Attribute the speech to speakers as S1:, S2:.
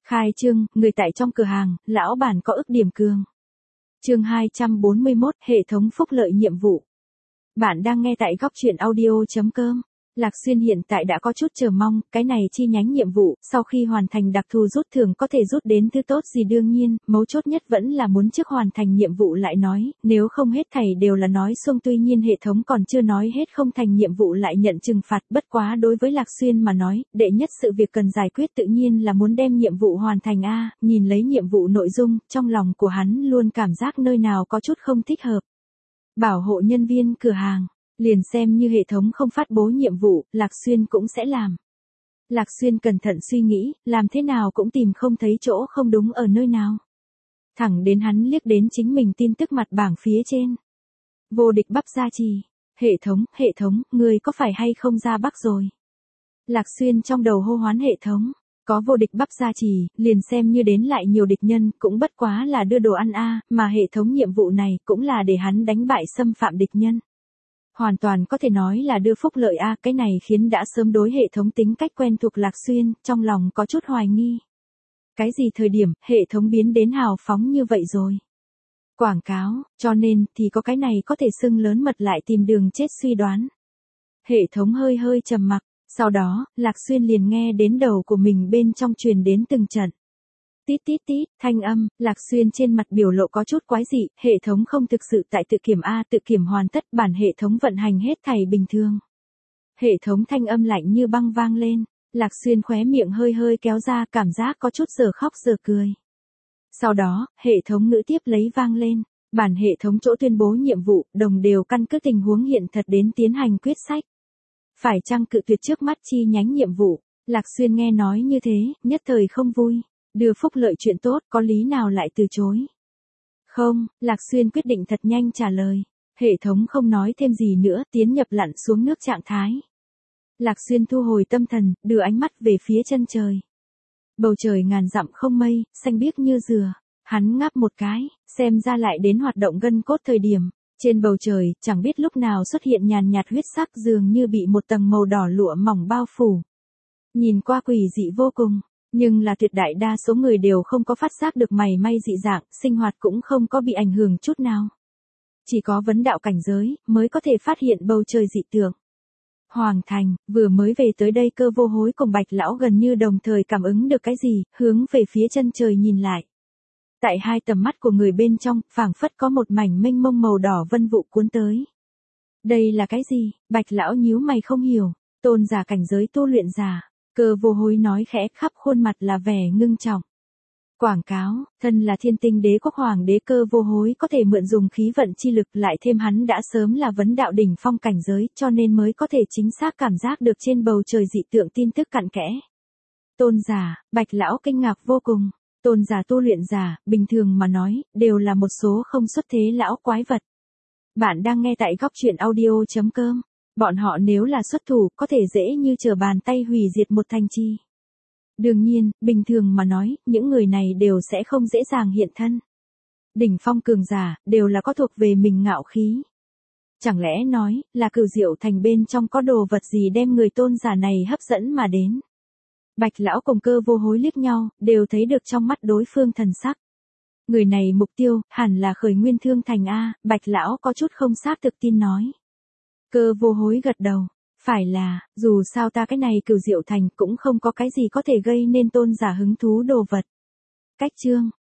S1: Khai trương, người tại trong cửa hàng, lão bản có ức điểm cường. Chương 241, hệ thống phúc lợi nhiệm vụ. Bạn đang nghe tại góc truyện audio.com. Lạc Xuyên hiện tại đã có chút chờ mong, cái này chi nhánh nhiệm vụ, sau khi hoàn thành đặc thù rút thưởng có thể rút đến thứ tốt gì đương nhiên, mấu chốt nhất vẫn là muốn trước hoàn thành nhiệm vụ lại nói, nếu không hết thảy đều là nói xuông tuy nhiên hệ thống còn chưa nói hết không thành nhiệm vụ lại nhận trừng phạt bất quá đối với Lạc Xuyên mà nói, đệ nhất sự việc cần giải quyết tự nhiên là muốn đem nhiệm vụ hoàn thành nhìn lấy nhiệm vụ nội dung, trong lòng của hắn luôn cảm giác nơi nào có chút không thích hợp. Bảo hộ nhân viên cửa hàng. Liền xem như hệ thống không phát bố nhiệm vụ, Lạc Xuyên cũng sẽ làm. Lạc Xuyên cẩn thận suy nghĩ, làm thế nào cũng tìm không thấy chỗ không đúng ở nơi nào. Thẳng đến hắn liếc đến chính mình tin tức mặt bảng phía trên. Vô địch bắp gia trì. Hệ thống, người có phải hay không ra Bắc rồi? Lạc Xuyên trong đầu hô hoán hệ thống. Có vô địch bắp gia trì, liền xem như đến lại nhiều địch nhân, cũng bất quá là đưa đồ ăn mà hệ thống nhiệm vụ này cũng là để hắn đánh bại xâm phạm địch nhân. Hoàn toàn có thể nói là đưa phúc lợi cái này khiến đã sớm đối hệ thống tính cách quen thuộc Lạc Xuyên, trong lòng có chút hoài nghi. Cái gì thời điểm, hệ thống biến đến hào phóng như vậy rồi? Quảng cáo, cho nên, thì có cái này có thể xưng lớn mật lại tìm đường chết suy đoán. Hệ thống hơi hơi trầm mặc, sau đó, Lạc Xuyên liền nghe đến đầu của mình bên trong truyền đến từng trận. Tít tít tít, thanh âm, Lạc Xuyên trên mặt biểu lộ có chút quái dị, hệ thống không thực sự tại tự kiểm tự kiểm hoàn tất bản hệ thống vận hành hết thảy bình thường. Hệ thống thanh âm lạnh như băng vang lên, Lạc Xuyên khóe miệng hơi hơi kéo ra cảm giác có chút giờ khóc giờ cười. Sau đó, hệ thống ngữ tiếp lấy vang lên, bản hệ thống chỗ tuyên bố nhiệm vụ, đồng đều căn cứ tình huống hiện thật đến tiến hành quyết sách. Phải chăng cự tuyệt trước mắt chi nhánh nhiệm vụ, Lạc Xuyên nghe nói như thế, nhất thời không vui. Đưa phúc lợi chuyện tốt, có lý nào lại từ chối? Không, Lạc Xuyên quyết định thật nhanh trả lời. Hệ thống không nói thêm gì nữa, tiến nhập lặn xuống nước trạng thái. Lạc Xuyên thu hồi tâm thần, đưa ánh mắt về phía chân trời. Bầu trời ngàn dặm không mây, xanh biếc như dừa. Hắn ngáp một cái, xem ra lại đến hoạt động gân cốt thời điểm. Trên bầu trời, chẳng biết lúc nào xuất hiện nhàn nhạt huyết sắc dường như bị một tầng màu đỏ lụa mỏng bao phủ. Nhìn qua quỷ dị vô cùng. Nhưng là tuyệt đại đa số người đều không có phát giác được mảy may dị dạng, sinh hoạt cũng không có bị ảnh hưởng chút nào. Chỉ có vấn đạo cảnh giới, mới có thể phát hiện bầu trời dị tượng. Hoàng thành, vừa mới về tới đây Cơ Vô Hối cùng Bạch Lão gần như đồng thời cảm ứng được cái gì, hướng về phía chân trời nhìn lại. Tại hai tầm mắt của người bên trong, phảng phất có một mảnh mênh mông màu đỏ vân vụ cuốn tới. Đây là cái gì? Bạch Lão nhíu mày không hiểu, tôn giả cảnh giới tu luyện giả. Cơ Vô Hối nói khẽ khắp khuôn mặt là vẻ ngưng trọng. Quảng cáo, thân là thiên tinh đế quốc hoàng đế Cơ Vô Hối có thể mượn dùng khí vận chi lực lại thêm hắn đã sớm là vấn đạo đỉnh phong cảnh giới cho nên mới có thể chính xác cảm giác được trên bầu trời dị tượng tin tức cặn kẽ. Tôn giả, Bạch Lão kinh ngạc vô cùng. Tôn giả tu luyện giả, bình thường mà nói, đều là một số không xuất thế lão quái vật. Bạn đang nghe tại góc truyện audio.com. Bọn họ nếu là xuất thủ, có thể dễ như trở bàn tay hủy diệt một thành trì. Đương nhiên, bình thường mà nói, những người này đều sẽ không dễ dàng hiện thân. Đỉnh phong cường giả, đều là có thuộc về mình ngạo khí. Chẳng lẽ nói, là Cửu Diệu thành bên trong có đồ vật gì đem người tôn giả này hấp dẫn mà đến. Bạch Lão cùng Cơ Vô Hối liếc nhau, đều thấy được trong mắt đối phương thần sắc. Người này mục tiêu, hẳn là Khởi Nguyên Thương Thành Bạch Lão có chút không xác thực tin nói. Cơ Vô Hối gật đầu, phải là, dù sao ta cái này Cửu Diệu thành cũng không có cái gì có thể gây nên tôn giả hứng thú đồ vật. Cách chương,